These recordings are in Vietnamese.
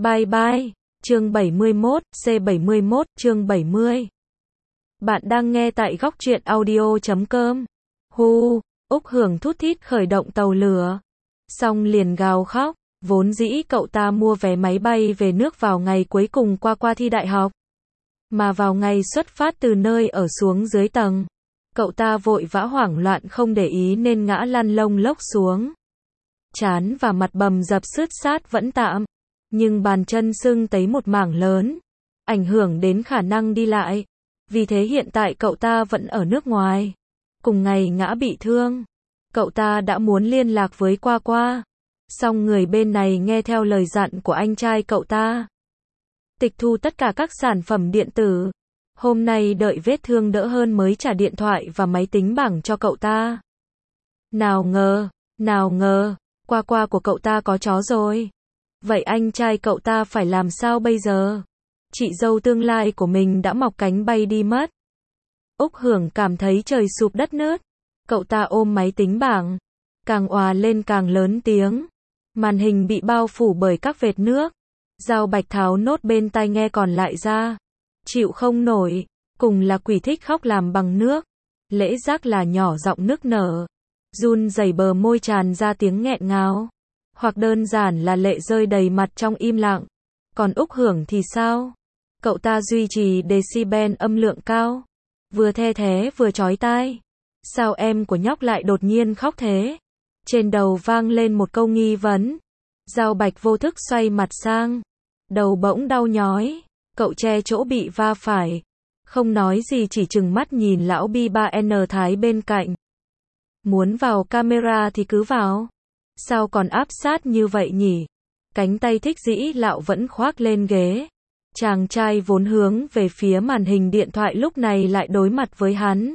Bye bye. Chương 71, C71, chương 70. Bạn đang nghe tại góc truyện audio.com. Hu, Úc Hưởng thút thít khởi động tàu lửa. Xong liền gào khóc, vốn dĩ cậu ta mua vé máy bay về nước vào ngày cuối cùng qua thi đại học. Mà vào ngày xuất phát từ nơi ở xuống dưới tầng, cậu ta vội vã hoảng loạn không để ý nên ngã lăn lông lốc xuống. Trán và mặt bầm dập sướt sát vẫn tạm, nhưng bàn chân sưng tấy một mảng lớn, ảnh hưởng đến khả năng đi lại. Vì thế hiện tại cậu ta vẫn ở nước ngoài. Cùng ngày ngã bị thương, cậu ta đã muốn liên lạc với Qua, song người bên này nghe theo lời dặn của anh trai cậu ta, tịch thu tất cả các sản phẩm điện tử. Hôm nay đợi vết thương đỡ hơn mới trả điện thoại và máy tính bảng cho cậu ta. Nào ngờ, Qua của cậu ta có chó rồi. Vậy anh trai cậu ta phải làm sao bây giờ? Chị dâu tương lai của mình đã mọc cánh bay đi mất. Úc Hưởng cảm thấy trời sụp đất nứt. Cậu ta ôm máy tính bảng, càng òa lên càng lớn tiếng. Màn hình bị bao phủ bởi các vệt nước. Dao Bạch tháo nốt bên tai nghe còn lại ra. Chịu không nổi, cùng là quỷ thích khóc làm bằng nước. Lễ Giác là nhỏ giọng nức nở, run rẩy bờ môi tràn ra tiếng nghẹn ngào. Hoặc đơn giản là lệ rơi đầy mặt trong im lặng. Còn Úc Hưởng thì sao? Cậu ta duy trì decibel âm lượng cao, vừa the thé vừa chói tai. Sao em của nhóc lại đột nhiên khóc thế? Trên đầu vang lên một câu nghi vấn. Dao Bạch vô thức xoay mặt sang, đầu bỗng đau nhói. Cậu che chỗ bị va phải, không nói gì chỉ trừng mắt nhìn lão Bi3N Thái bên cạnh. Muốn vào camera thì cứ vào. Sao còn áp sát như vậy nhỉ? Cánh tay Thích Dĩ Lạo vẫn khoác lên ghế. Chàng trai vốn hướng về phía màn hình điện thoại lúc này lại đối mặt với hắn.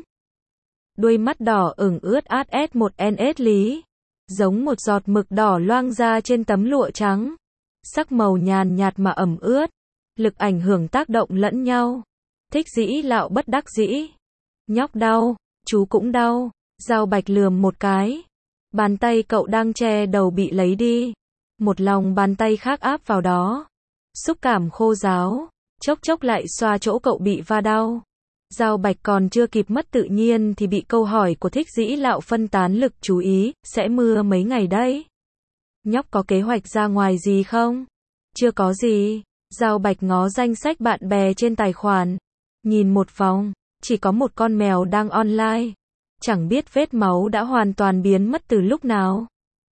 Đuôi mắt đỏ ửng ướt át S1NS lý, giống một giọt mực đỏ loang ra trên tấm lụa trắng. Sắc màu nhàn nhạt mà ẩm ướt, lực ảnh hưởng tác động lẫn nhau. Thích Dĩ Lạo bất đắc dĩ. Nhóc đau, chú cũng đau. Dao Bạch lườm một cái. Bàn tay cậu đang che đầu bị lấy đi. Một lòng bàn tay khác áp vào đó. Xúc cảm khô ráo, chốc lại xoa chỗ cậu bị va đau. Dao Bạch còn chưa kịp mất tự nhiên thì bị câu hỏi của Thích Dĩ Lạo phân tán lực chú ý. Sẽ mưa mấy ngày đấy? Nhóc có kế hoạch ra ngoài gì không? Chưa có gì. Dao Bạch ngó danh sách bạn bè trên tài khoản. Nhìn một vòng, chỉ có một con mèo đang online. Chẳng biết vết máu đã hoàn toàn biến mất từ lúc nào.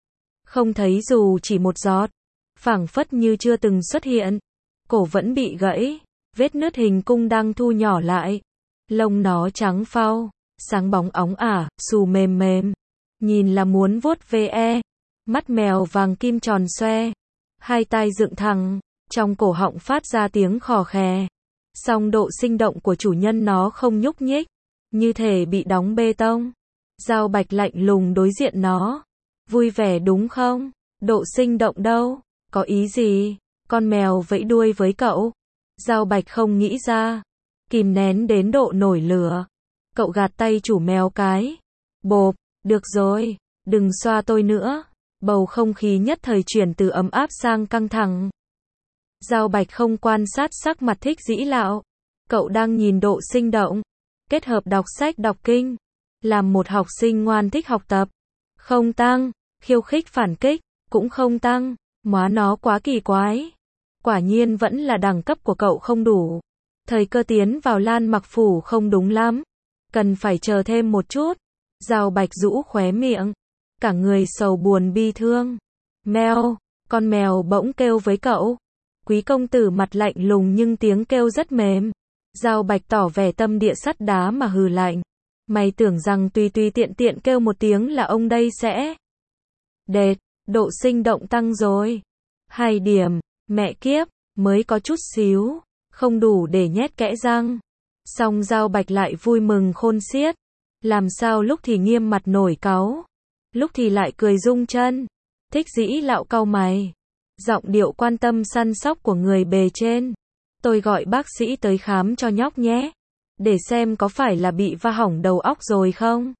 Không thấy dù chỉ một giọt, phảng phất như chưa từng xuất hiện. Cổ vẫn bị gãy, vết nứt hình cung đang thu nhỏ lại. Lông nó trắng phau, sáng bóng óng ả, xù mềm. Nhìn là muốn vuốt ve. Mắt mèo vàng kim tròn xoe, hai tai dựng thẳng, trong cổ họng phát ra tiếng khò khè. Song độ sinh động của chủ nhân nó không nhúc nhích, như thể bị đóng bê tông. Dao Bạch lạnh lùng đối diện nó. Vui vẻ đúng không? Độ sinh động đâu? Có ý gì? Con mèo vẫy đuôi với cậu. Dao Bạch không nghĩ ra. Kìm nén đến độ nổi lửa. Cậu gạt tay chủ mèo cái. Bộp, được rồi, đừng xoa tôi nữa. Bầu không khí nhất thời chuyển từ ấm áp sang căng thẳng. Dao Bạch không quan sát sắc mặt Thích Dĩ Lạo. Cậu đang nhìn độ sinh động, kết hợp đọc sách đọc kinh. Làm một học sinh ngoan thích học tập. Không tăng, khiêu khích phản kích, cũng không tăng. Móa nó quá kỳ quái. Quả nhiên vẫn là đẳng cấp của cậu không đủ. Thời cơ tiến vào Lan Mặc Phủ không đúng lắm. Cần phải chờ thêm một chút. Dao Bạch rũ khóe miệng, cả người sầu buồn bi thương. Mèo, con mèo bỗng kêu với cậu. Quý công tử mặt lạnh lùng nhưng tiếng kêu rất mềm. Dao Bạch tỏ vẻ tâm địa sắt đá mà hừ lạnh. Mày tưởng rằng tùy tiện kêu một tiếng là ông đây sẽ đệt, độ sinh động tăng rồi. 2 điểm, mẹ kiếp, mới có chút xíu, không đủ để nhét kẽ răng. Song Dao Bạch lại vui mừng khôn xiết. Làm sao lúc thì nghiêm mặt nổi cáu, lúc thì lại cười rung chân. Thích Dĩ Lạo cau mày, giọng điệu quan tâm săn sóc của người bề trên. Tôi gọi bác sĩ tới khám cho nhóc nhé, để xem có phải là bị va hỏng đầu óc rồi không.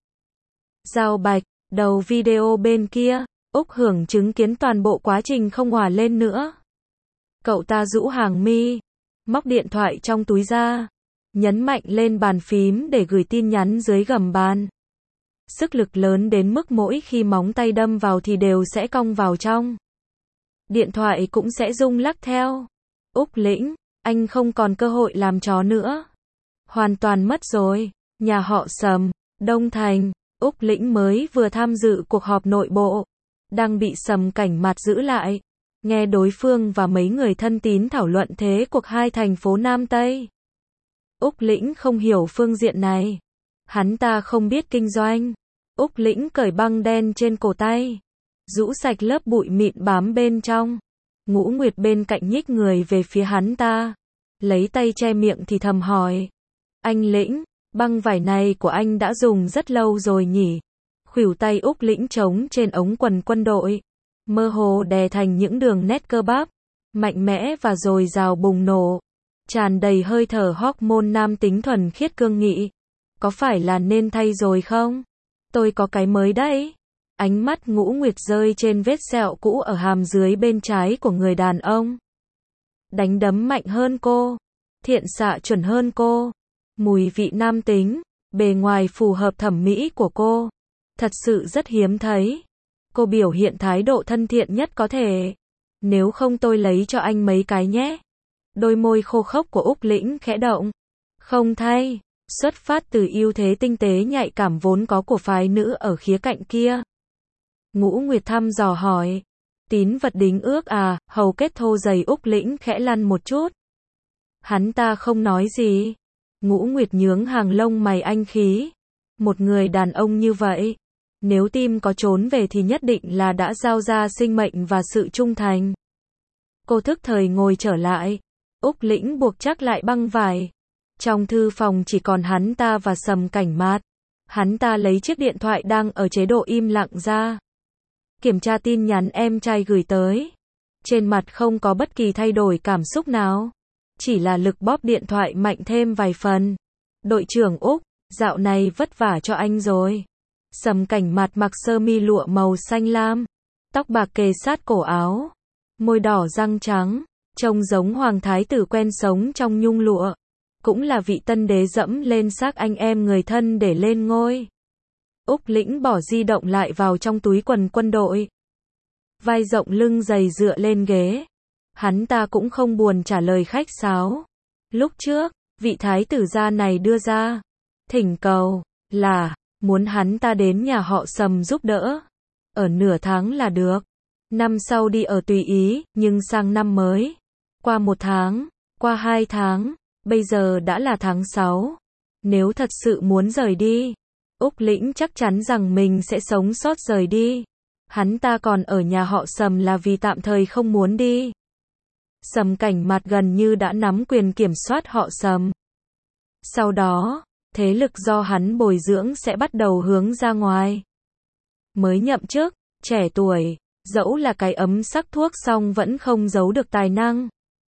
Dao Bạch, đầu video bên kia, Úc Hưởng chứng kiến toàn bộ quá trình không hòa lên nữa. Cậu ta rũ hàng mi, móc điện thoại trong túi ra, nhấn mạnh lên bàn phím để gửi tin nhắn dưới gầm bàn. Sức lực lớn đến mức mỗi khi móng tay đâm vào thì đều sẽ cong vào trong. Điện thoại cũng sẽ rung lắc theo. Úc Lĩnh, anh không còn cơ hội làm chó nữa. Hoàn toàn mất rồi. Nhà họ Sầm, Đông Thành, Úc Lĩnh mới vừa tham dự cuộc họp nội bộ, đang bị Sầm Cảnh Mạt giữ lại. Nghe đối phương và mấy người thân tín thảo luận thế cuộc hai thành phố Nam Tây. Úc Lĩnh không hiểu phương diện này. Hắn ta không biết kinh doanh. Úc Lĩnh cởi băng đen trên cổ tay, rũ sạch lớp bụi mịn bám bên trong. Ngũ Nguyệt bên cạnh nhích người về phía hắn ta, lấy tay che miệng thì thầm hỏi. Anh Lĩnh, băng vải này của anh đã dùng rất lâu rồi nhỉ? Khuỷu tay Úc Lĩnh trống trên ống quần quân đội, mơ hồ đè thành những đường nét cơ bắp, mạnh mẽ và dồi dào bùng nổ, tràn đầy hơi thở hormone nam tính thuần khiết cương nghị. Có phải là nên thay rồi không? Tôi có cái mới đấy. Ánh mắt Ngũ Nguyệt rơi trên vết sẹo cũ ở hàm dưới bên trái của người đàn ông. Đánh đấm mạnh hơn cô, thiện xạ chuẩn hơn cô, mùi vị nam tính, bề ngoài phù hợp thẩm mỹ của cô. Thật sự rất hiếm thấy. Cô biểu hiện thái độ thân thiện nhất có thể. Nếu không tôi lấy cho anh mấy cái nhé. Đôi môi khô khốc của Úc Lĩnh khẽ động. Không thay. Xuất phát từ ưu thế tinh tế nhạy cảm vốn có của phái nữ ở khía cạnh kia. Ngũ Nguyệt thăm dò hỏi. Tín vật đính ước à? Hầu kết thô dày Úc Lĩnh khẽ lăn một chút. Hắn ta không nói gì. Ngũ Nguyệt nhướng hàng lông mày anh khí. Một người đàn ông như vậy, nếu tim có trốn về thì nhất định là đã giao ra sinh mệnh và sự trung thành. Cô thức thời ngồi trở lại. Úc Lĩnh buộc chắc lại băng vải. Trong thư phòng chỉ còn hắn ta và Sầm Cảnh Mạt. Hắn ta lấy chiếc điện thoại đang ở chế độ im lặng ra. Kiểm tra tin nhắn em trai gửi tới. Trên mặt không có bất kỳ thay đổi cảm xúc nào. Chỉ là lực bóp điện thoại mạnh thêm vài phần. Đội trưởng Úc, dạo này vất vả cho anh rồi. Sầm Cảnh Mạt mặc sơ mi lụa màu xanh lam. Tóc bạc kề sát cổ áo. Môi đỏ răng trắng. Trông giống hoàng thái tử quen sống trong nhung lụa. Cũng là vị tân đế dẫm lên xác anh em người thân để lên ngôi. Úc Lĩnh bỏ di động lại vào trong túi quần quân đội. Vai rộng lưng dày dựa lên ghế. Hắn ta cũng không buồn trả lời khách sáo. Lúc trước, vị thái tử gia này đưa ra thỉnh cầu là muốn hắn ta đến nhà họ Sầm giúp đỡ. Ở nửa tháng là được. Năm sau đi ở tùy ý, nhưng sang năm mới. Qua 1 tháng, qua 2 tháng, bây giờ đã là tháng 6. Nếu thật sự muốn rời đi, Úc Lĩnh chắc chắn rằng mình sẽ sống sót rời đi. Hắn ta còn ở nhà họ Sầm là vì tạm thời không muốn đi. Sầm Cảnh Mạt gần như đã nắm quyền kiểm soát họ Sầm. Sau đó, thế lực do hắn bồi dưỡng sẽ bắt đầu hướng ra ngoài. Mới nhậm chức, trẻ tuổi, dẫu là cái ấm sắc thuốc song vẫn không giấu được tài năng.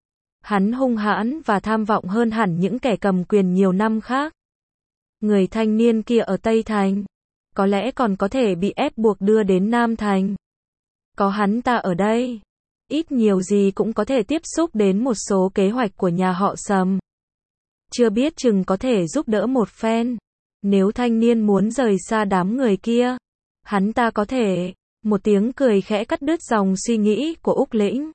Hắn hung hãn và tham vọng hơn hẳn những kẻ cầm quyền nhiều năm khác. Người thanh niên kia ở Tây Thành, có lẽ còn có thể bị ép buộc đưa đến Nam Thành. Có hắn ta ở đây, ít nhiều gì cũng có thể tiếp xúc đến một số kế hoạch của nhà họ Sầm. Chưa biết chừng có thể giúp đỡ một phen. Nếu thanh niên muốn rời xa đám người kia, hắn ta có thể. Một tiếng cười khẽ cắt đứt dòng suy nghĩ của Úc Lĩnh.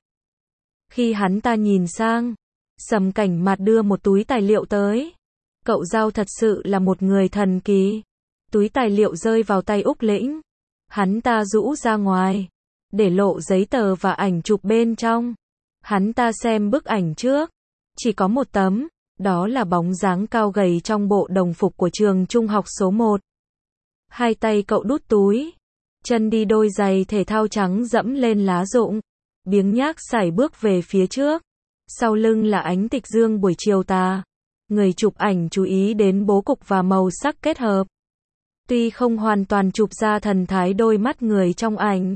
Khi hắn ta nhìn sang, Sầm Cảnh Mạt đưa một túi tài liệu tới. Cậu Giao thật sự là một người thần kỳ. Túi tài liệu rơi vào tay Úc Lĩnh. Hắn ta rũ ra ngoài, để lộ giấy tờ và ảnh chụp bên trong. Hắn ta xem bức ảnh trước. Chỉ có một tấm, đó là bóng dáng cao gầy trong bộ đồng phục của trường trung học số 1. Hai tay cậu đút túi. Chân đi đôi giày thể thao trắng dẫm lên lá rụng. Biếng nhác sải bước về phía trước. Sau lưng là ánh tịch dương buổi chiều tà. Người chụp ảnh chú ý đến bố cục và màu sắc kết hợp. Tuy không hoàn toàn chụp ra thần thái đôi mắt người trong ảnh,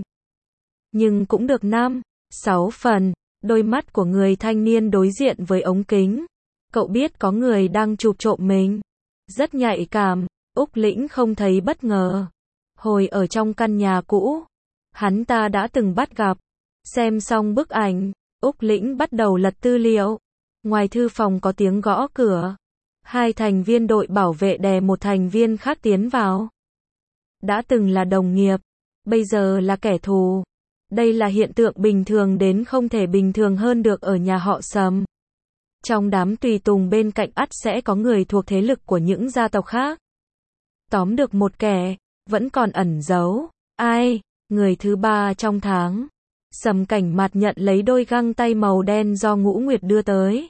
nhưng cũng được 5-6 phần. Đôi mắt của người thanh niên đối diện với ống kính. Cậu biết có người đang chụp trộm mình. Rất nhạy cảm, Úc Lĩnh không thấy bất ngờ. Hồi ở trong căn nhà cũ, hắn ta đã từng bắt gặp. Xem xong bức ảnh, Úc Lĩnh bắt đầu lật tư liệu. Ngoài thư phòng có tiếng gõ cửa. Hai thành viên đội bảo vệ đè một thành viên khác tiến vào. Đã từng là đồng nghiệp, bây giờ là kẻ thù. Đây là hiện tượng bình thường đến không thể bình thường hơn được ở nhà họ Sầm. Trong đám tùy tùng bên cạnh ắt sẽ có người thuộc thế lực của những gia tộc khác. Tóm được một kẻ, vẫn còn ẩn giấu. Ai? Người thứ ba trong tháng. Sầm Cảnh Mạt nhận lấy đôi găng tay màu đen do Ngũ Nguyệt đưa tới.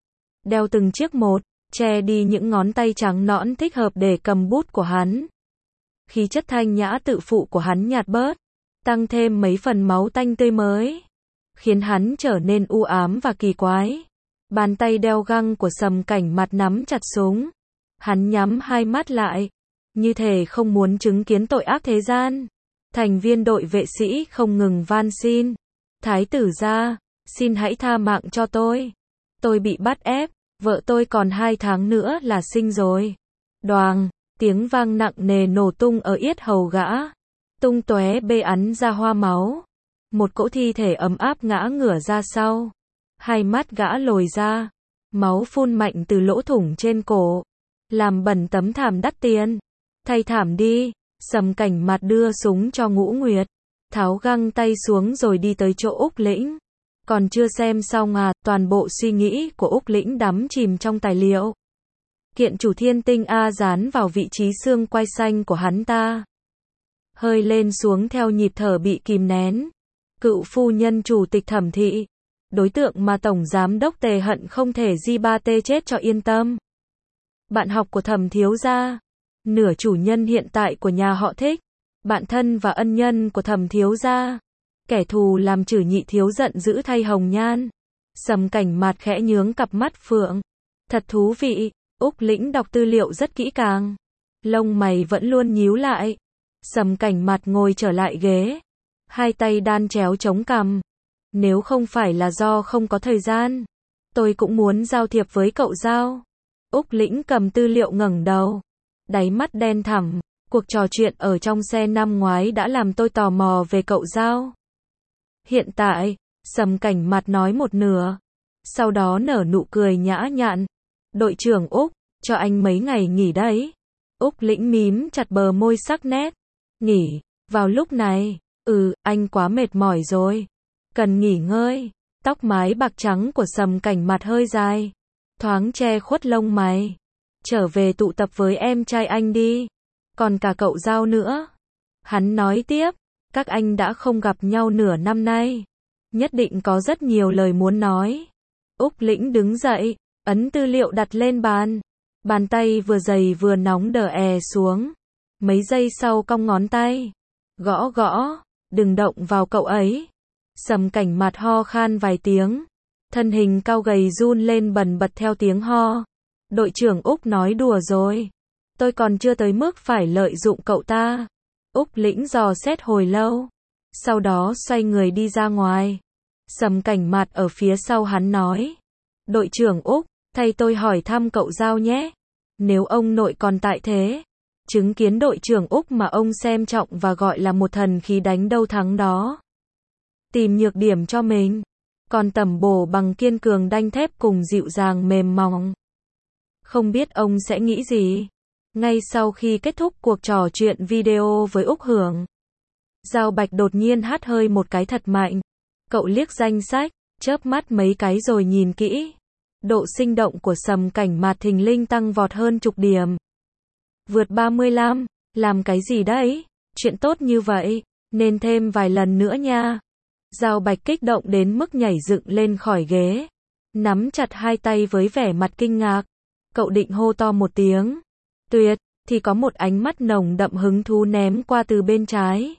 Đeo từng chiếc một, che đi những ngón tay trắng nõn thích hợp để cầm bút của hắn. Khí chất thanh nhã tự phụ của hắn nhạt bớt, tăng thêm mấy phần máu tanh tươi mới, khiến hắn trở nên u ám và kỳ quái. Bàn tay đeo găng của Sầm Cảnh Mạt nắm chặt súng. Hắn nhắm hai mắt lại, như thể không muốn chứng kiến tội ác thế gian. Thành viên đội vệ sĩ không ngừng van xin. Thái tử gia, xin hãy tha mạng cho tôi. Tôi bị bắt ép, vợ tôi còn 2 tháng nữa là sinh rồi. Đoàng, tiếng vang nặng nề nổ tung ở yết hầu gã. Tung tóe bê ắn ra hoa máu. Một cỗ thi thể ấm áp ngã ngửa ra sau. Hai mắt gã lồi ra. Máu phun mạnh từ lỗ thủng trên cổ. Làm bẩn tấm thảm đắt tiền. Thay thảm đi. Sầm Cảnh Mạt đưa súng cho Ngũ Nguyệt. Tháo găng tay xuống rồi đi tới chỗ Úc Lĩnh. Còn chưa xem xong toàn bộ suy nghĩ của Úc Lĩnh đắm chìm trong tài liệu. Kiện chủ thiên tinh A dán vào vị trí xương quai xanh của hắn ta. Hơi lên xuống theo nhịp thở bị kìm nén. Cựu phu nhân chủ tịch Thẩm thị. Đối tượng mà Tổng Giám đốc Tề hận không thể di ba tê chết cho yên tâm. Bạn học của Thẩm thiếu gia. Nửa chủ nhân hiện tại của nhà họ Thích. Bạn thân và ân nhân của Thẩm thiếu gia. Kẻ thù làm chử nhị thiếu giận dữ thay hồng nhan. Sầm Cảnh Mạt khẽ nhướng cặp mắt phượng. Thật thú vị. Úc Lĩnh đọc tư liệu rất kỹ càng. Lông mày vẫn luôn nhíu lại. Sầm Cảnh Mạt ngồi trở lại ghế. Hai tay đan chéo chống cằm. Nếu không phải là do không có thời gian, tôi cũng muốn giao thiệp với cậu Giao. Úc Lĩnh cầm tư liệu ngẩng đầu. Đáy mắt đen thẳm. Cuộc trò chuyện ở trong xe năm ngoái đã làm tôi tò mò về cậu Giao. Hiện tại, Sầm Cảnh Mạt nói một nửa. Sau đó nở nụ cười nhã nhặn. Đội trưởng Úc, cho anh mấy ngày nghỉ đấy. Úc Lĩnh mím chặt bờ môi sắc nét. Nghỉ, vào lúc này, anh quá mệt mỏi rồi. Cần nghỉ ngơi. Tóc mái bạc trắng của Sầm Cảnh Mạt hơi dài. Thoáng che khuất lông mày. Trở về tụ tập với em trai anh đi. Còn cả cậu Giao nữa. Hắn nói tiếp, các anh đã không gặp nhau nửa năm nay. Nhất định có rất nhiều lời muốn nói. Úc Lĩnh đứng dậy, ấn tư liệu đặt lên bàn. Bàn tay vừa dày vừa nóng đờ xuống. Mấy giây sau cong ngón tay. Gõ gõ, đừng động vào cậu ấy. Sầm Cảnh Mạt ho khan vài tiếng. Thân hình cao gầy run lên bần bật theo tiếng ho. Đội trưởng Úc nói đùa rồi. Tôi còn chưa tới mức phải lợi dụng cậu ta. Úc Lĩnh dò xét hồi lâu. Sau đó xoay người đi ra ngoài. Sầm Cảnh Mạt ở phía sau hắn nói. Đội trưởng Úc, thay tôi hỏi thăm cậu Giao nhé. Nếu ông nội còn tại thế. Chứng kiến đội trưởng Úc mà ông xem trọng và gọi là một thần khí đánh đâu thắng đó. Tìm nhược điểm cho mình. Còn tẩm bổ bằng kiên cường đanh thép cùng dịu dàng mềm mỏng. Không biết ông sẽ nghĩ gì. Ngay sau khi kết thúc cuộc trò chuyện video với Úc Hưởng, Giao Bạch đột nhiên hắt hơi một cái thật mạnh. Cậu liếc danh sách, chớp mắt mấy cái rồi nhìn kỹ. Độ sinh động của Sầm Cảnh Mạt thình lình tăng vọt hơn chục điểm. Vượt 35, làm cái gì đấy? Chuyện tốt như vậy, nên thêm vài lần nữa nha. Giao Bạch kích động đến mức nhảy dựng lên khỏi ghế. Nắm chặt hai tay với vẻ mặt kinh ngạc. Cậu định hô to một tiếng. Tuyệt, thì có một ánh mắt nồng đậm hứng thú ném qua từ bên trái.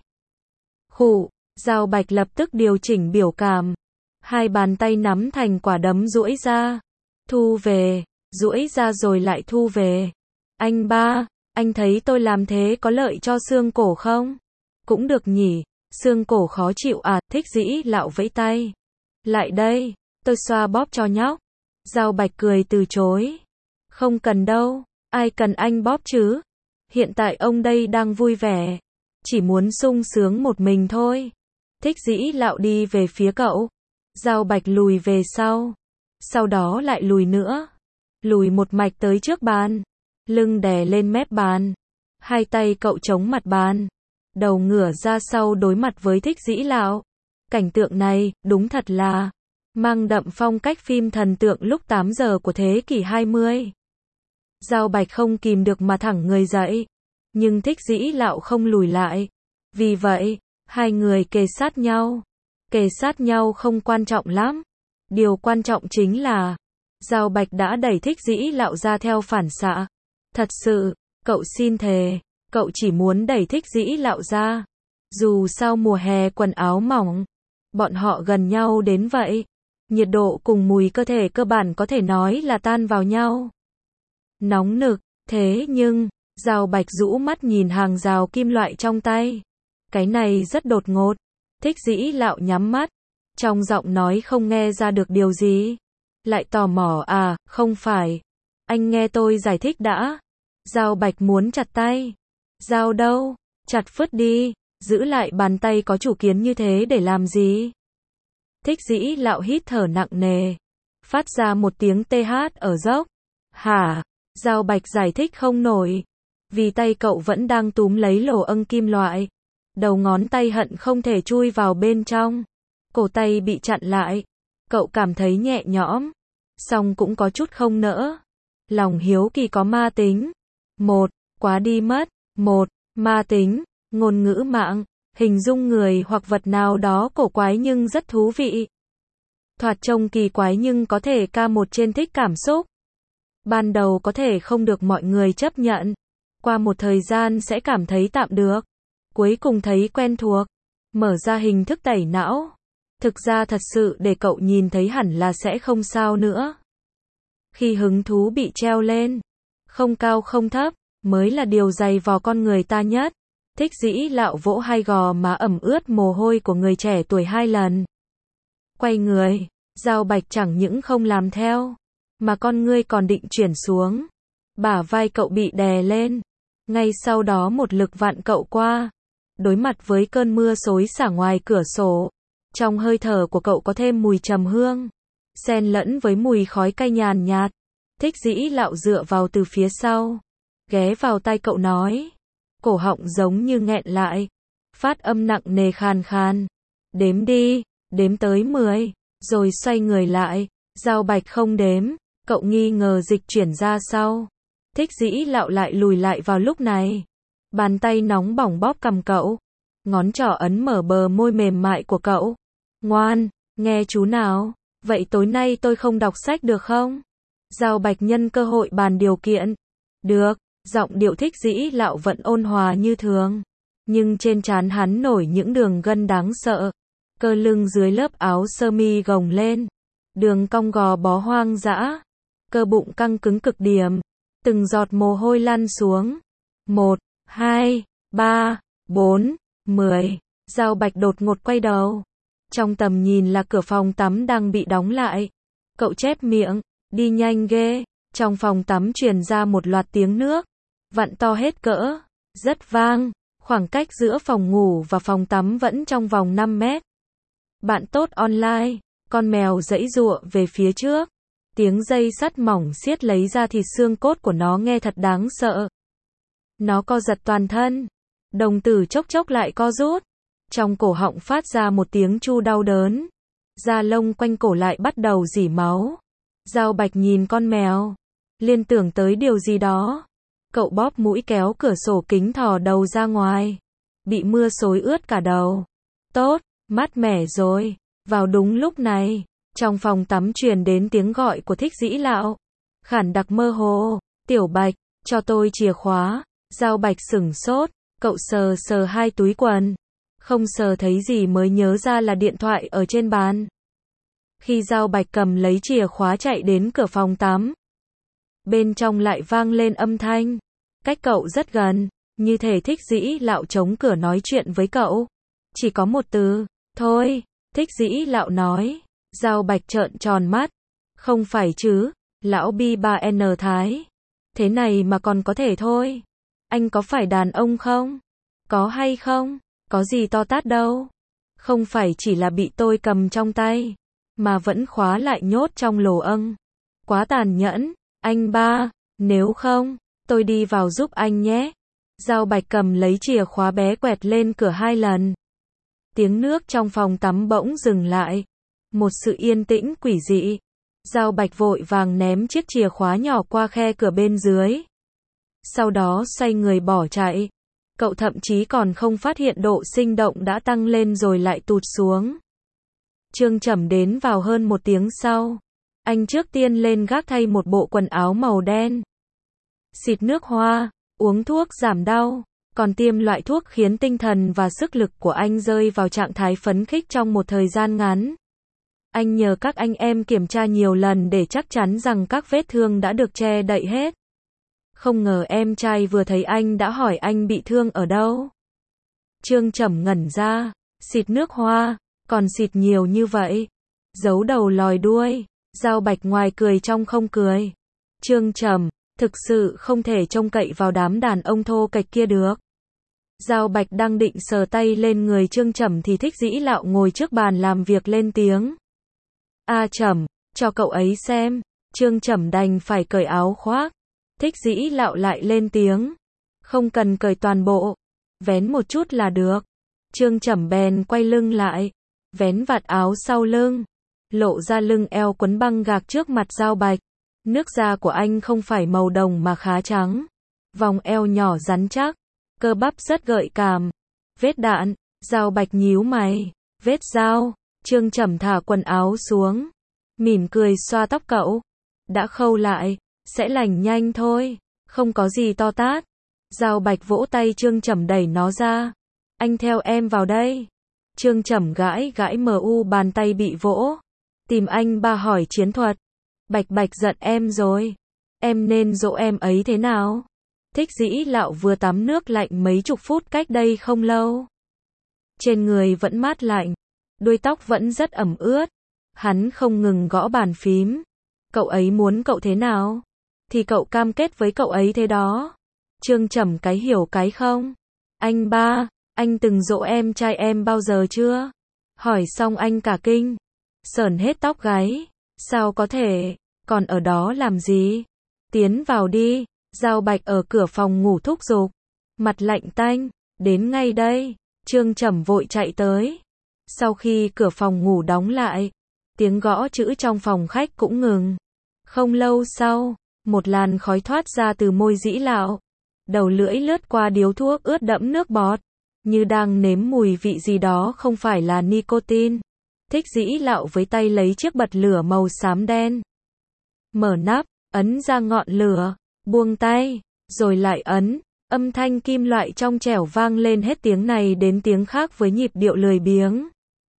Khụ, Giao Bạch lập tức điều chỉnh biểu cảm. Hai bàn tay nắm thành quả đấm duỗi ra. Thu về, duỗi ra rồi lại thu về. Anh ba, anh thấy tôi làm thế có lợi cho xương cổ không? Cũng được nhỉ, xương cổ khó chịu Thích Dĩ Lạo vẫy tay. Lại đây, tôi xoa bóp cho nhóc. Giao Bạch cười từ chối. Không cần đâu, ai cần anh bóp chứ? Hiện tại ông đây đang vui vẻ. Chỉ muốn sung sướng một mình thôi. Thích Dĩ Lạo đi về phía cậu. Giao Bạch lùi về sau đó lại lùi nữa. Lùi một mạch tới trước bàn. Lưng đè lên mép bàn. Hai tay cậu chống mặt bàn. Đầu ngửa ra sau đối mặt với Thích Dĩ Lão. Cảnh tượng này, đúng thật là mang đậm phong cách phim thần tượng lúc 8 giờ của thế kỷ 20. Giao Bạch không kìm được mà thẳng người dậy. Nhưng Thích Dĩ Lão không lùi lại. Vì vậy, hai người kề sát nhau. Kề sát nhau không quan trọng lắm. Điều quan trọng chính là Giao Bạch đã đẩy Thích Dĩ Lão ra theo phản xạ. Thật sự, cậu xin thề, cậu chỉ muốn đẩy Thích Dĩ Lão ra. Dù sao mùa hè quần áo mỏng, bọn họ gần nhau đến vậy. Nhiệt độ cùng mùi cơ thể cơ bản có thể nói là tan vào nhau. Nóng nực, thế nhưng, Giao Bạch rũ mắt nhìn hàng rào kim loại trong tay. Cái này rất đột ngột. Thích Dĩ Lão nhắm mắt. Trong giọng nói không nghe ra được điều gì. Lại tò mò à, không phải. Anh nghe tôi giải thích đã. Giao Bạch muốn chặt tay. Giao đâu? Chặt phứt đi. Giữ lại bàn tay có chủ kiến như thế để làm gì? Thích Dĩ Lão hít thở nặng nề. Phát ra một tiếng TH ở dốc. Hả? Giao Bạch giải thích không nổi. Vì tay cậu vẫn đang túm lấy lỗ âng kim loại. Đầu ngón tay hận không thể chui vào bên trong. Cổ tay bị chặn lại. Cậu cảm thấy nhẹ nhõm. Song cũng có chút không nỡ. Lòng hiếu kỳ có ma tính. Một, quá đi mất. Một, ma tính, ngôn ngữ mạng, hình dung người hoặc vật nào đó cổ quái nhưng rất thú vị. Thoạt trông kỳ quái nhưng có thể ca một trên thích cảm xúc. Ban đầu có thể không được mọi người chấp nhận. Qua một thời gian sẽ cảm thấy tạm được. Cuối cùng thấy quen thuộc. Mở ra hình thức tẩy não. Thực ra thật sự để cậu nhìn thấy hẳn là sẽ không sao nữa. Khi hứng thú bị treo lên, không cao không thấp, mới là điều dày vò con người ta nhất. Thích Dĩ Lão vỗ hai gò má ẩm ướt mồ hôi của người trẻ tuổi 2 lần. Quay người, Giao Bạch chẳng những không làm theo, mà con ngươi còn định chuyển xuống. Bả vai cậu bị đè lên. Ngay sau đó một lực vặn cậu qua. Đối mặt với cơn mưa xối xả ngoài cửa sổ. Trong hơi thở của cậu có thêm mùi trầm hương, xen lẫn với mùi khói cay nhàn nhạt. Thích Dĩ Lão dựa vào từ phía sau, ghé vào tai cậu nói. Cổ họng giống như nghẹn lại, phát âm nặng nề khàn khàn. Đếm đi, đếm tới 10, rồi xoay người lại. Giao Bạch không đếm, cậu nghi ngờ dịch chuyển ra sau. Thích Dĩ Lão lại lùi lại vào lúc này. Bàn tay nóng bỏng bóp cằm cậu. Ngón trỏ ấn mở bờ môi mềm mại của cậu. Ngoan, nghe chú nào. Vậy tối nay tôi không đọc sách được không? Giao Bạch nhân cơ hội bàn điều kiện. Được, giọng điệu Thích Dĩ Lão vẫn ôn hòa như thường. Nhưng trên trán hắn nổi những đường gân đáng sợ. Cơ lưng dưới lớp áo sơ mi gồng lên. Đường cong gò bó hoang dã. Cơ bụng căng cứng cực điểm. Từng giọt mồ hôi lăn xuống. 1, 2, 3, 4, 10. Giao Bạch đột ngột quay đầu. Trong tầm nhìn là cửa phòng tắm đang bị đóng lại. Cậu chép miệng, đi nhanh ghê. Trong phòng tắm truyền ra một loạt tiếng nước. Vặn to hết cỡ. Rất vang. Khoảng cách giữa phòng ngủ và phòng tắm vẫn trong vòng 5 mét. Bạn tốt online. Con mèo giãy giụa về phía trước. Tiếng dây sắt mỏng siết lấy ra thịt xương cốt của nó nghe thật đáng sợ. Nó co giật toàn thân. Đồng tử chốc chốc lại co rút. Trong cổ họng phát ra một tiếng chu đau đớn. Da lông quanh cổ lại bắt đầu rỉ máu. Giao Bạch nhìn con mèo. Liên tưởng tới điều gì đó. Cậu bóp mũi kéo cửa sổ kính thò đầu ra ngoài. Bị mưa xối ướt cả đầu. Tốt, mát mẻ rồi. Vào đúng lúc này, trong phòng tắm truyền đến tiếng gọi của Thích Dĩ Lão. Khản đặc mơ hồ. Tiểu Bạch, cho tôi chìa khóa. Giao Bạch sửng sốt. Cậu sờ sờ hai túi quần. Không sờ thấy gì mới nhớ ra là điện thoại ở trên bàn. Khi Giao Bạch cầm lấy chìa khóa chạy đến cửa phòng tắm, bên trong lại vang lên âm thanh. Cách cậu rất gần, như thể Thích Dĩ Lão chống cửa nói chuyện với cậu. Chỉ có một từ, thôi. Thích Dĩ Lão nói. Giao Bạch trợn tròn mắt. Không phải chứ, lão B3N Thái. Thế này mà còn có thể thôi. Anh có phải đàn ông không? Có hay không? Có gì to tát đâu. Không phải chỉ là bị tôi cầm trong tay. mà vẫn khóa lại nhốt trong lồ âng. Quá tàn nhẫn, anh ba, nếu không, tôi đi vào giúp anh nhé. Dao Bạch cầm lấy chìa khóa bé quẹt lên cửa 2 lần. Tiếng nước trong phòng tắm bỗng dừng lại. Một sự yên tĩnh quỷ dị. Dao Bạch vội vàng ném chiếc chìa khóa nhỏ qua khe cửa bên dưới. Sau đó xoay người bỏ chạy. Cậu thậm chí còn không phát hiện độ sinh động đã tăng lên rồi lại tụt xuống. Trương Trầm đến vào hơn 1 tiếng sau. Anh trước tiên lên gác thay một bộ quần áo màu đen. Xịt nước hoa, uống thuốc giảm đau, còn tiêm loại thuốc khiến tinh thần và sức lực của anh rơi vào trạng thái phấn khích trong một thời gian ngắn. Anh nhờ các anh em kiểm tra nhiều lần để chắc chắn rằng các vết thương đã được che đậy hết. Không ngờ em trai vừa thấy anh đã hỏi anh bị thương ở đâu. Trương Trầm ngẩn ra, xịt nước hoa, còn xịt nhiều như vậy. Giấu đầu lòi đuôi, Dao Bạch ngoài cười trong không cười. Trương Trầm, thực sự không thể trông cậy vào đám đàn ông thô kệch kia được. Dao Bạch đang định sờ tay lên người Trương Trầm thì Thích Dĩ Lạo ngồi trước bàn làm việc lên tiếng. A Trầm, cho cậu ấy xem. Trương Trầm đành phải cởi áo khoác. Thích Dĩ Lạo lại lên tiếng. Không cần cởi toàn bộ. Vén một chút là được. Trương Trầm bèn quay lưng lại. Vén vạt áo sau lưng. Lộ ra lưng eo quấn băng gạc trước mặt Dao Bạch. Nước da của anh không phải màu đồng mà khá trắng. Vòng eo nhỏ rắn chắc. Cơ bắp rất gợi cảm. Vết đạn. Dao Bạch nhíu mày. Vết dao. Trương Trầm thả quần áo xuống. Mỉm cười xoa tóc cậu. Đã khâu lại. Sẽ lành nhanh thôi. Không có gì to tát. Dao Bạch vỗ tay Trương Trầm đẩy nó ra. Anh theo em vào đây. Trương Trầm gãi gãi bàn tay bị vỗ. Tìm anh ba hỏi chiến thuật. Bạch giận em rồi. Em nên dỗ em ấy thế nào? Thích Dĩ Lạo vừa tắm nước lạnh mấy chục phút cách đây không lâu. Trên người vẫn mát lạnh. Đuôi tóc vẫn rất ẩm ướt. Hắn không ngừng gõ bàn phím. Cậu ấy muốn cậu thế nào? Thì cậu cam kết với cậu ấy thế đó. Trương Trầm cái hiểu cái không? Anh ba, anh từng dỗ em trai em bao giờ chưa? Hỏi xong anh cả kinh. Sởn hết tóc gáy. Sao có thể? Còn ở đó làm gì? Tiến vào đi. Dao Bạch ở cửa phòng ngủ thúc giục. Mặt lạnh tanh. Đến ngay đây. Trương Trầm vội chạy tới. Sau khi cửa phòng ngủ đóng lại, tiếng gõ chữ trong phòng khách cũng ngừng. Không lâu sau, một làn khói thoát ra từ môi Dĩ Lạo. Đầu lưỡi lướt qua điếu thuốc ướt đẫm nước bọt, như đang nếm mùi vị gì đó không phải là nicotine. Thích Dĩ Lạo với tay lấy chiếc bật lửa màu xám đen. Mở nắp, ấn ra ngọn lửa, buông tay, rồi lại ấn. Âm thanh kim loại trong trẻo vang lên hết tiếng này đến tiếng khác với nhịp điệu lười biếng.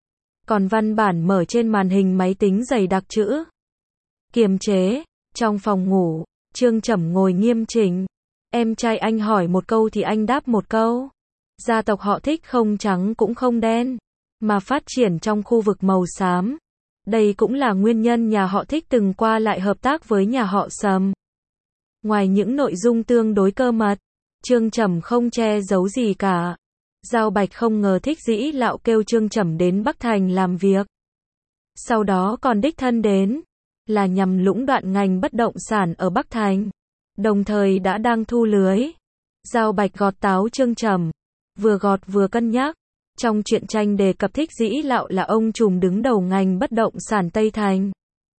Còn văn bản mở trên màn hình máy tính dày đặc chữ. Kiềm chế. Trong phòng ngủ, Trương Trầm ngồi nghiêm chỉnh. Em trai anh hỏi một câu thì anh đáp một câu. Gia tộc họ Thích không trắng cũng không đen, mà phát triển trong khu vực màu xám. Đây cũng là nguyên nhân nhà họ Thích từng qua lại hợp tác với nhà họ Sầm. Ngoài những nội dung tương đối cơ mật, Trương Trầm không che giấu gì cả. Dao Bạch không ngờ Thích Dĩ Lạo kêu Trương Trầm đến Bắc Thành làm việc. Sau đó còn đích thân đến, là nhằm lũng đoạn ngành bất động sản ở Bắc Thành. Đồng thời đã đang thu lưới. Dao Bạch gọt táo Trương Trầm. Vừa gọt vừa cân nhắc. Trong truyện tranh đề cập Thích Dĩ Lạo là ông trùm đứng đầu ngành bất động sản Tây Thành.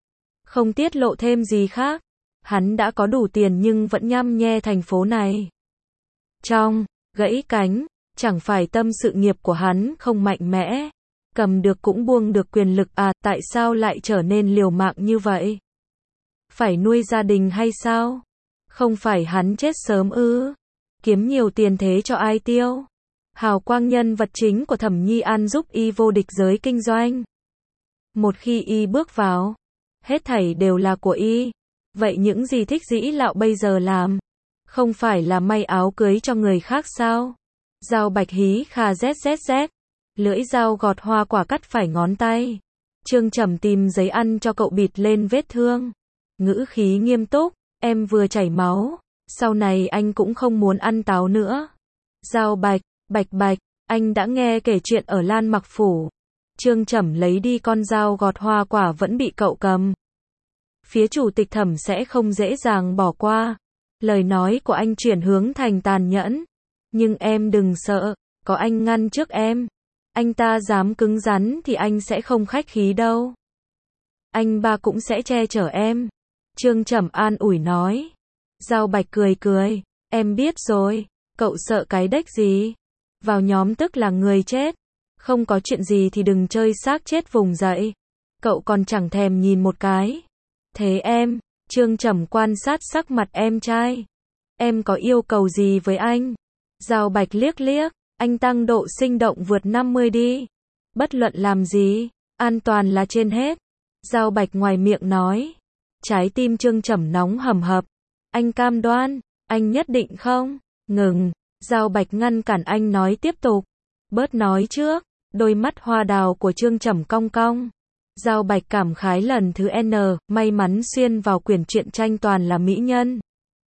Không tiết lộ thêm gì khác. Hắn đã có đủ tiền nhưng vẫn nhăm nhe thành phố này. Trong gãy cánh, chẳng phải tâm sự nghiệp của hắn không mạnh mẽ. Cầm được cũng buông được quyền lực à, tại sao lại trở nên liều mạng như vậy? Phải nuôi gia đình hay sao? Không phải hắn chết sớm ư? Kiếm nhiều tiền thế cho ai tiêu? Hào quang nhân vật chính của Thẩm Nhi An giúp y vô địch giới kinh doanh. Một khi y bước vào, hết thảy đều là của y. Vậy những gì Thích Dĩ Lạo bây giờ làm, không phải là may áo cưới cho người khác sao? Dao Bạch hí kha zzz. Lưỡi dao gọt hoa quả cắt phải ngón tay. Trương Trầm tìm giấy ăn cho cậu bịt lên vết thương. Ngữ khí nghiêm túc. Em vừa chảy máu. Sau này anh cũng không muốn ăn táo nữa. Dao Bạch, Bạch, anh đã nghe kể chuyện ở Lan Mặc Phủ. Trương Chẩm lấy đi con dao gọt hoa quả vẫn bị cậu cầm. Phía chủ tịch Thẩm sẽ không dễ dàng bỏ qua. Lời nói của anh chuyển hướng thành tàn nhẫn. Nhưng em đừng sợ, có anh ngăn trước em. Anh ta dám cứng rắn thì anh sẽ không khách khí đâu. Anh ba cũng sẽ che chở em. Trương Chẩm an ủi nói. Giao Bạch cười cười. Em biết rồi, cậu sợ cái đếch gì. Vào nhóm tức là người chết. Không có chuyện gì thì đừng chơi xác chết vùng dậy. Cậu còn chẳng thèm nhìn một cái. Thế em, Trương Chẩm quan sát sắc mặt em trai. Em có yêu cầu gì với anh? Giao Bạch liếc liếc, anh tăng độ sinh động vượt 50 đi. Bất luận làm gì, an toàn là trên hết. Giao Bạch ngoài miệng nói. Trái tim Trương Chẩm nóng hầm hập. Anh cam đoan, anh nhất định không? Ngừng, Giao Bạch ngăn cản anh nói tiếp tục. Bớt nói trước, đôi mắt hoa đào của Trương Chẩm cong cong. Giao Bạch cảm khái lần thứ N, may mắn xuyên vào quyển truyện tranh toàn là mỹ nhân.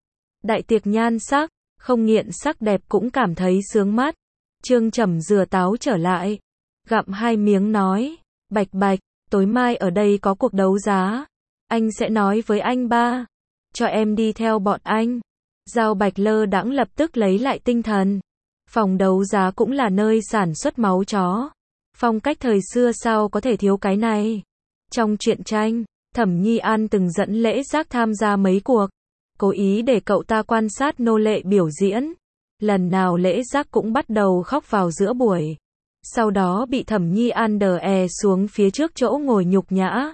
Đại tiệc nhan sắc, không nghiện sắc đẹp cũng cảm thấy sướng mắt. Trương Chẩm rửa táo trở lại, gặm 2 miếng nói, Bạch Bạch, tối mai ở đây có cuộc đấu giá. Anh sẽ nói với anh ba, cho em đi theo bọn anh. Giao Bạch lơ đãng lập tức lấy lại tinh thần. Phòng đấu giá cũng là nơi sản xuất máu chó. Phong cách thời xưa sao có thể thiếu cái này. Trong truyện tranh, Thẩm Nhi An từng dẫn Lễ Giác tham gia mấy cuộc. Cố ý để cậu ta quan sát nô lệ biểu diễn. Lần nào Lễ Giác cũng bắt đầu khóc vào giữa buổi. Sau đó bị Thẩm Nhi An đè xuống phía trước chỗ ngồi nhục nhã.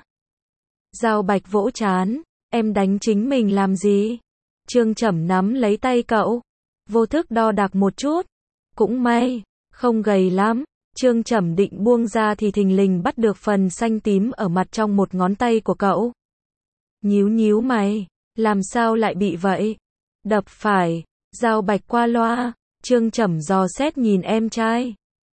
Giao Bạch vỗ trán. Em đánh chính mình làm gì? Trương Chẩm nắm lấy tay cậu. Vô thức đo đạc một chút. Cũng may, không gầy lắm. Trương Chẩm định buông ra thì thình lình bắt được phần xanh tím ở mặt trong một ngón tay của cậu. Nhíu nhíu mày, làm sao lại bị vậy? Đập phải. Giao Bạch qua loa. Trương Chẩm dò xét nhìn em trai.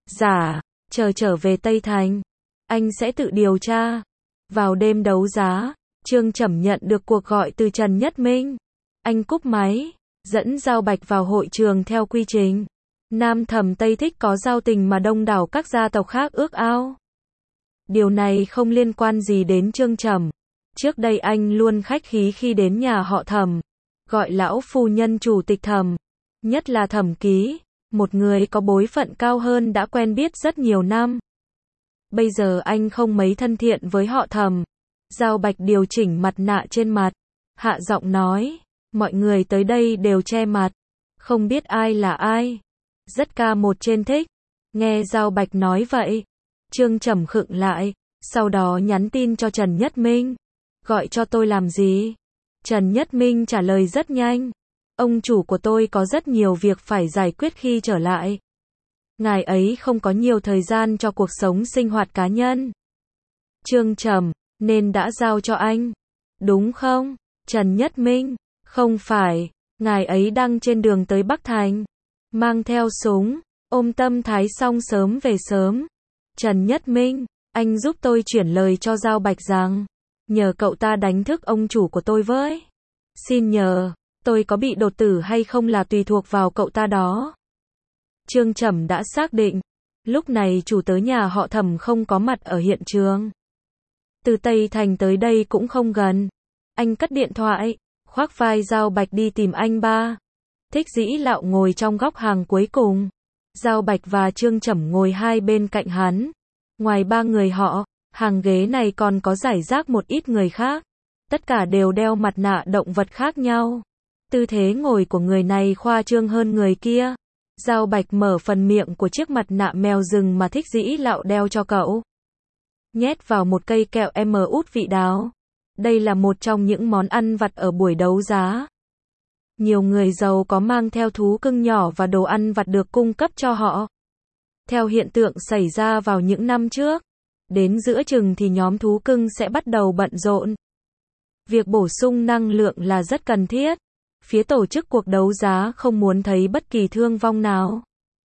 Dạ, trở về Tây Thành. Anh sẽ tự điều tra. Vào đêm đấu giá, Trương Chẩm nhận được cuộc gọi từ Trần Nhất Minh. Anh cúp máy, dẫn Giao Bạch vào hội trường theo quy trình. Nam Thẩm Tây thích có giao tình mà đông đảo các gia tộc khác ước ao. Điều này không liên quan gì đến Trương Chẩm. Trước đây anh luôn khách khí khi đến nhà họ Thẩm, gọi lão phu nhân chủ tịch Thẩm, nhất là Thẩm Ký, một người có bối phận cao hơn đã quen biết rất nhiều năm. Bây giờ anh không mấy thân thiện với họ Thẩm. Giao Bạch điều chỉnh mặt nạ trên mặt, hạ giọng nói, mọi người tới đây đều che mặt, không biết ai là ai. Rất ca một trên thích. Nghe Giao Bạch nói vậy, Trương Chẩm khựng lại, sau đó nhắn tin cho Trần Nhất Minh. Gọi cho tôi làm gì? Trần Nhất Minh trả lời rất nhanh. Ông chủ của tôi có rất nhiều việc phải giải quyết khi trở lại. Ngài ấy không có nhiều thời gian cho cuộc sống sinh hoạt cá nhân. Trương Chẩm, nên đã giao cho anh. Đúng không? Trần Nhất Minh, không phải, ngài ấy đang trên đường tới Bắc Thành. Mang theo súng, ôm Tâm Thái xong sớm về sớm. Trần Nhất Minh, anh giúp tôi chuyển lời cho Giao Bạch rằng, nhờ cậu ta đánh thức ông chủ của tôi với. Xin nhờ, tôi có bị đột tử hay không là tùy thuộc vào cậu ta đó. Trương Chẩm đã xác định, lúc này chủ tớ nhà họ Thẩm không có mặt ở hiện trường. Từ Tây Thành tới đây cũng không gần. Anh cất điện thoại, khoác vai Giao Bạch đi tìm anh ba. Thích Dĩ Lạo ngồi trong góc hàng cuối cùng. Giao Bạch và Trương Chẩm ngồi hai bên cạnh hắn. Ngoài 3 người họ, hàng ghế này còn có rải rác một ít người khác. Tất cả đều đeo mặt nạ động vật khác nhau. Tư thế ngồi của người này khoa trương hơn người kia. Giao Bạch mở phần miệng của chiếc mặt nạ mèo rừng mà Thích Dĩ Lạo đeo cho cậu. Nhét vào một cây kẹo út vị đào. Đây là một trong những món ăn vặt ở buổi đấu giá. Nhiều người giàu có mang theo thú cưng nhỏ và đồ ăn vặt được cung cấp cho họ. Theo hiện tượng xảy ra vào những năm trước, đến giữa chừng thì nhóm thú cưng sẽ bắt đầu bận rộn. Việc bổ sung năng lượng là rất cần thiết. Phía tổ chức cuộc đấu giá không muốn thấy bất kỳ thương vong nào.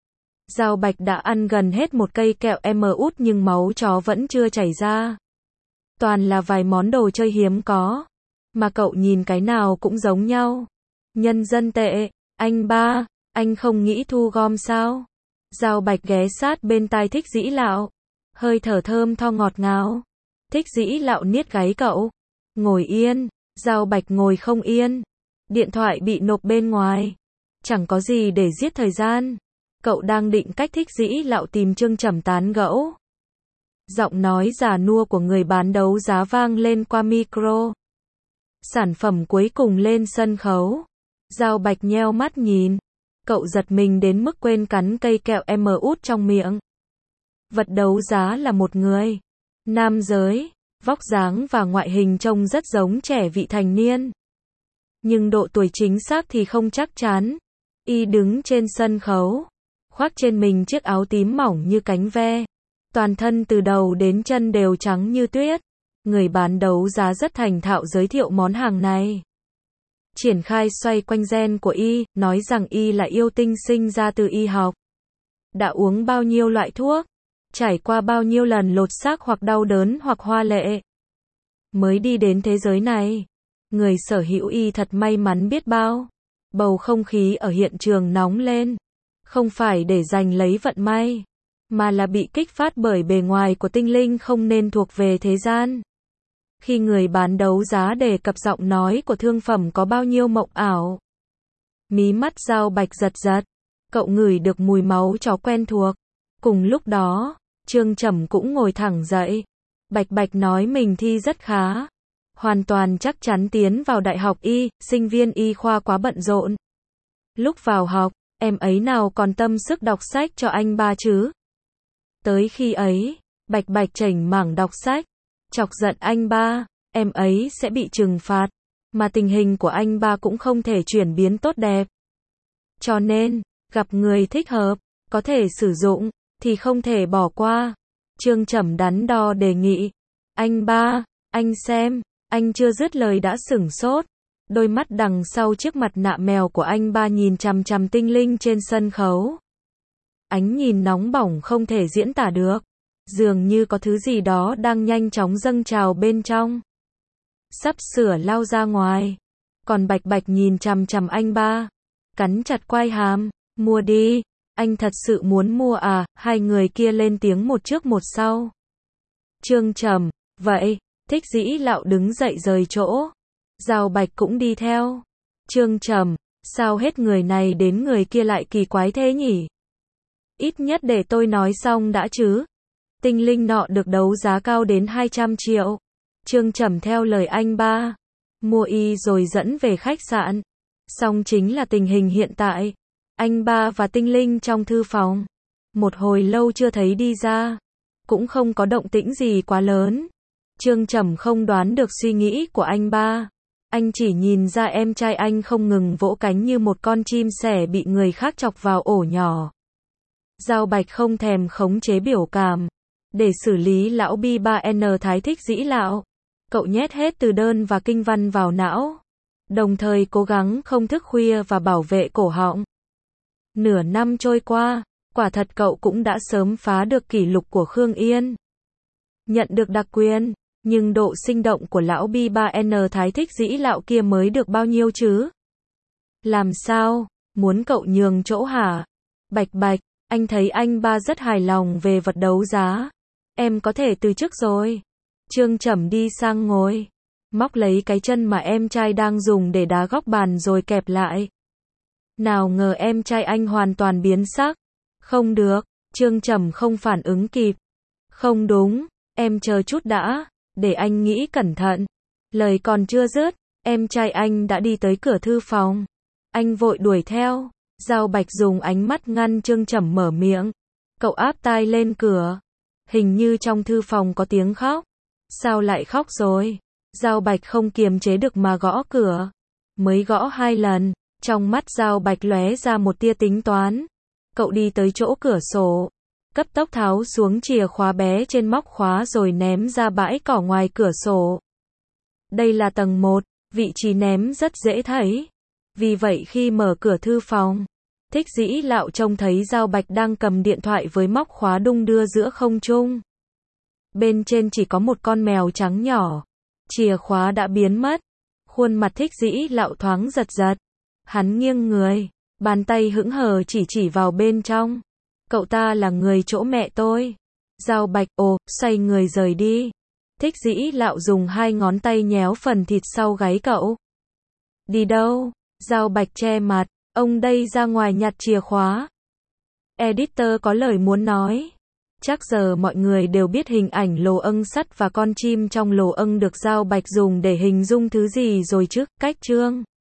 Giao Bạch đã ăn gần hết một cây kẹo út nhưng máu chó vẫn chưa chảy ra. Toàn là vài món đồ chơi hiếm có, mà cậu nhìn cái nào cũng giống nhau. Nhân dân tệ, anh ba, anh không nghĩ thu gom sao? Giao Bạch ghé sát bên tai Thích Dĩ Lạo. hơi thở thơm tho ngọt ngào. Thích Dĩ Lạo niết gáy cậu. Ngồi yên. Giao Bạch ngồi không yên. Điện thoại bị nộp bên ngoài. Chẳng có gì để giết thời gian. Cậu đang định cách Thích Dĩ Lạo tìm Trương Trầm tán gẫu. Giọng nói già nua của người bán đấu giá vang lên qua micro. Sản phẩm cuối cùng lên sân khấu. Giao Bạch nheo mắt nhìn. Cậu giật mình đến mức quên cắn cây kẹo út trong miệng. Vật đấu giá là một người. Nam giới. Vóc dáng và ngoại hình trông rất giống trẻ vị thành niên. Nhưng độ tuổi chính xác thì không chắc chắn. Y đứng trên sân khấu. Khoác trên mình chiếc áo tím mỏng như cánh ve. Toàn thân từ đầu đến chân đều trắng như tuyết. Người bán đấu giá rất thành thạo giới thiệu món hàng này. Triển khai xoay quanh gen của Y, nói rằng Y là yêu tinh sinh ra từ y học. Đã uống bao nhiêu loại thuốc, trải qua bao nhiêu lần lột xác hoặc đau đớn hoặc hoa lệ, mới đi đến thế giới này. Người sở hữu Y thật may mắn biết bao. Bầu không khí ở hiện trường nóng lên. Không phải để giành lấy vận may, mà là bị kích phát bởi bề ngoài của tinh linh không nên thuộc về thế gian. Khi người bán đấu giá đề cập giọng nói của thương phẩm có bao nhiêu mộng ảo. Mí mắt Giao Bạch giật giật. Cậu ngửi được mùi máu chó quen thuộc. Cùng lúc đó, Trương Trầm cũng ngồi thẳng dậy. Bạch Bạch nói mình thi rất khá. Hoàn toàn chắc chắn tiến vào đại học Y, sinh viên y khoa quá bận rộn. Lúc vào học, em ấy nào còn tâm sức đọc sách cho anh ba chứ. Tới khi ấy, Bạch Bạch chảnh mảng đọc sách. Chọc giận anh ba, em ấy sẽ bị trừng phạt. Mà tình hình của anh ba cũng không thể chuyển biến tốt đẹp. Cho nên, gặp người thích hợp, có thể sử dụng, thì không thể bỏ qua. Trương Trầm đắn đo đề nghị. Anh ba, anh xem. Anh chưa dứt lời đã sửng sốt. Đôi mắt đằng sau chiếc mặt nạ mèo của anh ba nhìn chằm chằm tinh linh trên sân khấu. Ánh nhìn nóng bỏng không thể diễn tả được. Dường như có thứ gì đó đang nhanh chóng dâng trào bên trong. Sắp sửa lao ra ngoài. Còn Bạch Bạch nhìn chằm chằm anh ba. Cắn chặt quai hàm. Mua đi. Anh thật sự muốn mua à? Hai người kia lên tiếng một trước một sau. Trương Trầm. Vậy. Thích Dĩ Lạo đứng dậy rời chỗ. Giao Bạch cũng đi theo. Trương Trầm. Sao hết người này đến người kia lại kỳ quái thế nhỉ? Ít nhất để tôi nói xong đã chứ. Tinh linh nọ được đấu giá cao đến 200 triệu. Trương Trầm theo lời anh ba. Mua Y rồi dẫn về khách sạn. Xong chính là tình hình hiện tại. Anh ba và tinh linh trong thư phòng. Một hồi lâu chưa thấy đi ra. Cũng không có động tĩnh gì quá lớn. Trương Trầm không đoán được suy nghĩ của anh ba. Anh chỉ nhìn ra em trai anh không ngừng vỗ cánh như một con chim sẻ bị người khác chọc vào ổ nhỏ. Giao Bạch không thèm khống chế biểu cảm. Để xử lý lão B3N thái Thích Dĩ Lạo, cậu nhét hết từ đơn và kinh văn vào não. Đồng thời cố gắng không thức khuya và bảo vệ cổ họng. Nửa năm trôi qua, quả thật cậu cũng đã sớm phá được kỷ lục của Khương Yên. Nhận được đặc quyền, nhưng độ sinh động của lão B3N thái Thích Dĩ Lạo kia mới được bao nhiêu chứ? Làm sao? Muốn cậu nhường chỗ hả? Bạch Bạch, anh thấy anh ba rất hài lòng về vật đấu giá. Em có thể từ chức rồi. Trương Trầm đi sang ngồi. Móc lấy cái chân mà em trai đang dùng để đá góc bàn rồi kẹp lại. Nào ngờ em trai anh hoàn toàn biến sắc. Không được. Trương Trầm không phản ứng kịp. Không đúng. Em chờ chút đã. Để anh nghĩ cẩn thận. Lời còn chưa dứt. Em trai anh đã đi tới cửa thư phòng. Anh vội đuổi theo. Giao Bạch dùng ánh mắt ngăn Trương Trầm mở miệng. Cậu áp tai lên cửa. Hình như trong thư phòng có tiếng khóc. Sao lại khóc rồi? Giao Bạch không kiềm chế được mà gõ cửa. Mới gõ 2 lần. Trong mắt Giao Bạch lóe ra một tia tính toán. Cậu đi tới chỗ cửa sổ. Cấp tốc tháo xuống chìa khóa bé trên móc khóa rồi ném ra bãi cỏ ngoài cửa sổ. Đây là tầng 1, vị trí ném rất dễ thấy. Vì vậy khi mở cửa thư phòng, Thích Dĩ Lạo trông thấy Giao Bạch đang cầm điện thoại với móc khóa đung đưa giữa không trung. Bên trên chỉ có một con mèo trắng nhỏ. Chìa khóa đã biến mất. Khuôn mặt Thích Dĩ Lạo thoáng giật giật. Hắn nghiêng người, bàn tay hững hờ chỉ vào bên trong. Cậu ta là người chỗ mẹ tôi. Giao Bạch xoay người rời đi. Thích Dĩ Lạo dùng 2 ngón tay nhéo phần thịt sau gáy cậu. Đi đâu? Giao Bạch che mặt. Ông đây ra ngoài nhặt chìa khóa. Editor có lời muốn nói. Chắc giờ mọi người đều biết hình ảnh lồ âng sắt và con chim trong lồ âng được Giao Bạch dùng để hình dung thứ gì rồi chứ. Cách chương